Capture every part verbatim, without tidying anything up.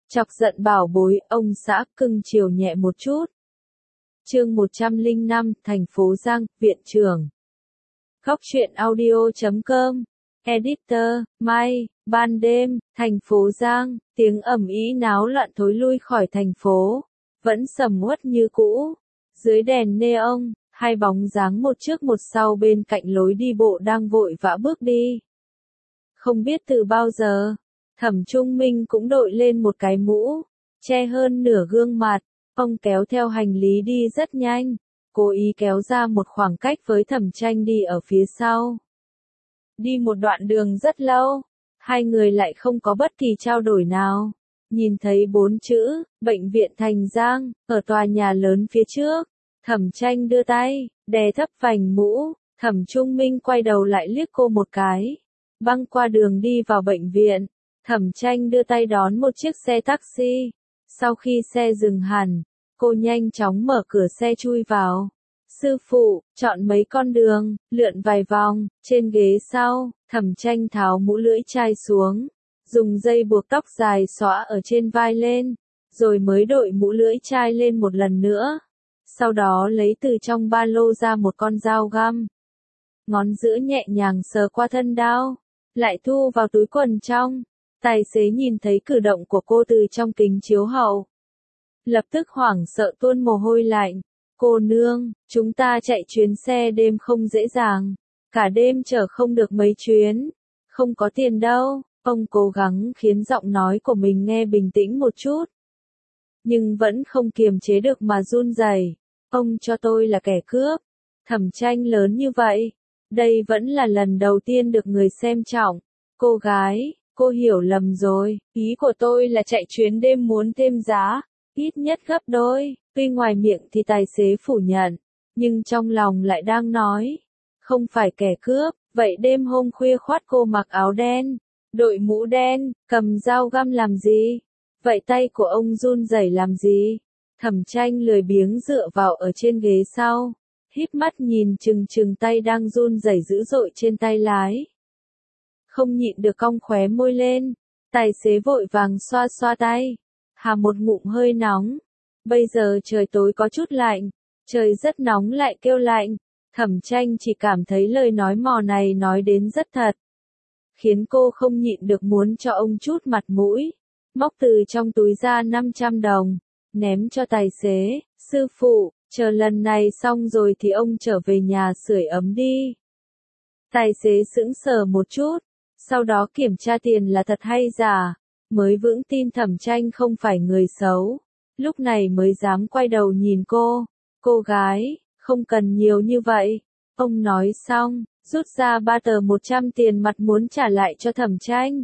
Chọc giận bảo bối, ông xã cưng chiều nhẹ một chút. Chương một trăm lẻ năm, thành phố Giang, viện trưởng. Góc truyện audio chấm com. Editor, Mai, ban đêm, thành phố Giang, tiếng ầm ĩ náo loạn thối lui khỏi thành phố. Vẫn sầm uất như cũ. Dưới đèn neon, hai bóng dáng một trước một sau bên cạnh lối đi bộ đang vội vã bước đi. Không biết từ bao giờ, Thẩm Trung Minh cũng đội lên một cái mũ, che hơn nửa gương mặt. Ông kéo theo hành lý đi rất nhanh, cố ý kéo ra một khoảng cách với Thẩm Tranh đi ở phía sau. Đi một đoạn đường rất lâu, hai người lại không có bất kỳ trao đổi nào. Nhìn thấy bốn chữ, Bệnh viện Thành Giang, ở tòa nhà lớn phía trước. Thẩm Tranh đưa tay, đè thấp vành mũ, Thẩm Trung Minh quay đầu lại liếc cô một cái. Băng qua đường đi vào bệnh viện, Thẩm Tranh đưa tay đón một chiếc xe taxi. Sau khi xe dừng hẳn, cô nhanh chóng mở cửa xe chui vào. Sư phụ, chọn mấy con đường, lượn vài vòng, trên ghế sau, Thẩm Tranh tháo mũ lưỡi chai xuống, dùng dây buộc tóc dài xõa ở trên vai lên, rồi mới đội mũ lưỡi chai lên một lần nữa. Sau đó lấy từ trong ba lô ra một con dao găm. Ngón giữa nhẹ nhàng sờ qua thân đao, lại thu vào túi quần trong. Tài xế nhìn thấy cử động của cô từ trong kính chiếu hậu. Lập tức hoảng sợ tuôn mồ hôi lạnh. Cô nương, chúng ta chạy chuyến xe đêm không dễ dàng. Cả đêm chở không được mấy chuyến. Không có tiền đâu. Ông cố gắng khiến giọng nói của mình nghe bình tĩnh một chút. Nhưng vẫn không kiềm chế được mà run rẩy. Ông cho tôi là kẻ cướp. Thẩm Tranh lớn như vậy. Đây vẫn là lần đầu tiên được người xem trọng. Cô gái, cô hiểu lầm rồi. Ý của tôi là chạy chuyến đêm muốn thêm giá. Ít nhất gấp đôi. Tuy ngoài miệng thì tài xế phủ nhận. Nhưng trong lòng lại đang nói. Không phải kẻ cướp. Vậy đêm hôm khuya khoắt cô mặc áo đen, đội mũ đen, cầm dao găm làm gì? Vậy tay của ông run rẩy làm gì? Thẩm Tranh lười biếng dựa vào ở trên ghế sau, híp mắt nhìn chừng chừng tay đang run rẩy dữ dội trên tay lái. Không nhịn được cong khóe môi lên, tài xế vội vàng xoa xoa tay, hà một ngụm hơi nóng. Bây giờ trời tối có chút lạnh, trời rất nóng lại kêu lạnh. Thẩm Tranh chỉ cảm thấy lời nói mò này nói đến rất thật, khiến cô không nhịn được muốn cho ông chút mặt mũi. Móc từ trong túi ra năm trăm đồng, ném cho tài xế. Sư phụ, chờ lần này xong rồi thì ông trở về nhà sưởi ấm đi. Tài xế sững sờ một chút, sau đó kiểm tra tiền là thật hay giả, mới vững tin Thẩm Tranh không phải người xấu. Lúc này mới dám quay đầu nhìn cô. Cô gái, không cần nhiều như vậy. Ông nói xong, rút ra ba tờ một trăm tiền mặt muốn trả lại cho Thẩm Tranh.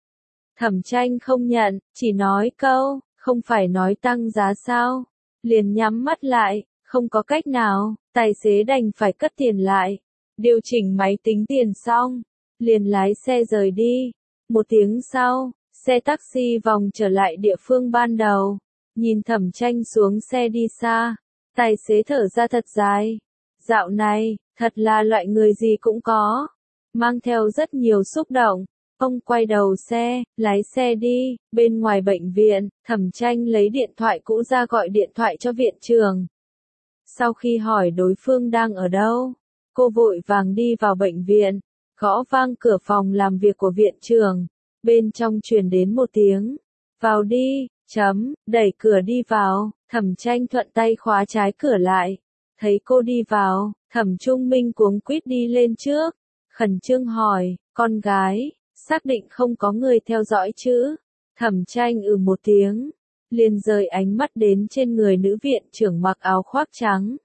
Thẩm Tranh không nhận, chỉ nói câu, không phải nói tăng giá sao? Liền nhắm mắt lại, không có cách nào, tài xế đành phải cất tiền lại. Điều chỉnh máy tính tiền xong, liền lái xe rời đi. Một tiếng sau, xe taxi vòng trở lại địa phương ban đầu. Nhìn Thẩm Tranh xuống xe đi xa, tài xế thở ra thật dài. Dạo này, thật là loại người gì cũng có. Mang theo rất nhiều xúc động. Ông quay đầu xe, lái xe đi. Bên ngoài bệnh viện, Thẩm Tranh lấy điện thoại cũ ra gọi điện thoại cho viện trưởng. Sau khi hỏi đối phương đang ở đâu, cô vội vàng đi vào bệnh viện, gõ vang cửa phòng làm việc của viện trưởng. Bên trong truyền đến một tiếng, vào đi, chấm, đẩy cửa đi vào. Thẩm Tranh thuận tay khóa trái cửa lại. Thấy cô đi vào, Thẩm Trung Minh cuống quýt đi lên trước, khẩn trương hỏi, con gái, xác định không có người theo dõi chứ? Thẩm Tranh ừ một tiếng, liền rời ánh mắt đến trên người nữ viện trưởng mặc áo khoác trắng,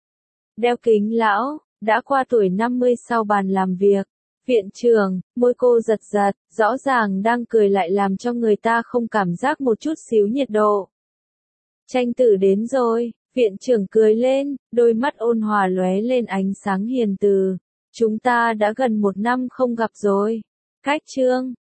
đeo kính lão, đã qua tuổi năm mươi sau bàn làm việc. Viện trưởng, môi cô giật giật, rõ ràng đang cười lại làm cho người ta không cảm giác một chút xíu nhiệt độ. Tranh tử đến rồi. Viện trưởng cười lên, đôi mắt ôn hòa lóe lên ánh sáng hiền từ. Chúng ta đã gần một năm không gặp rồi. Cách chương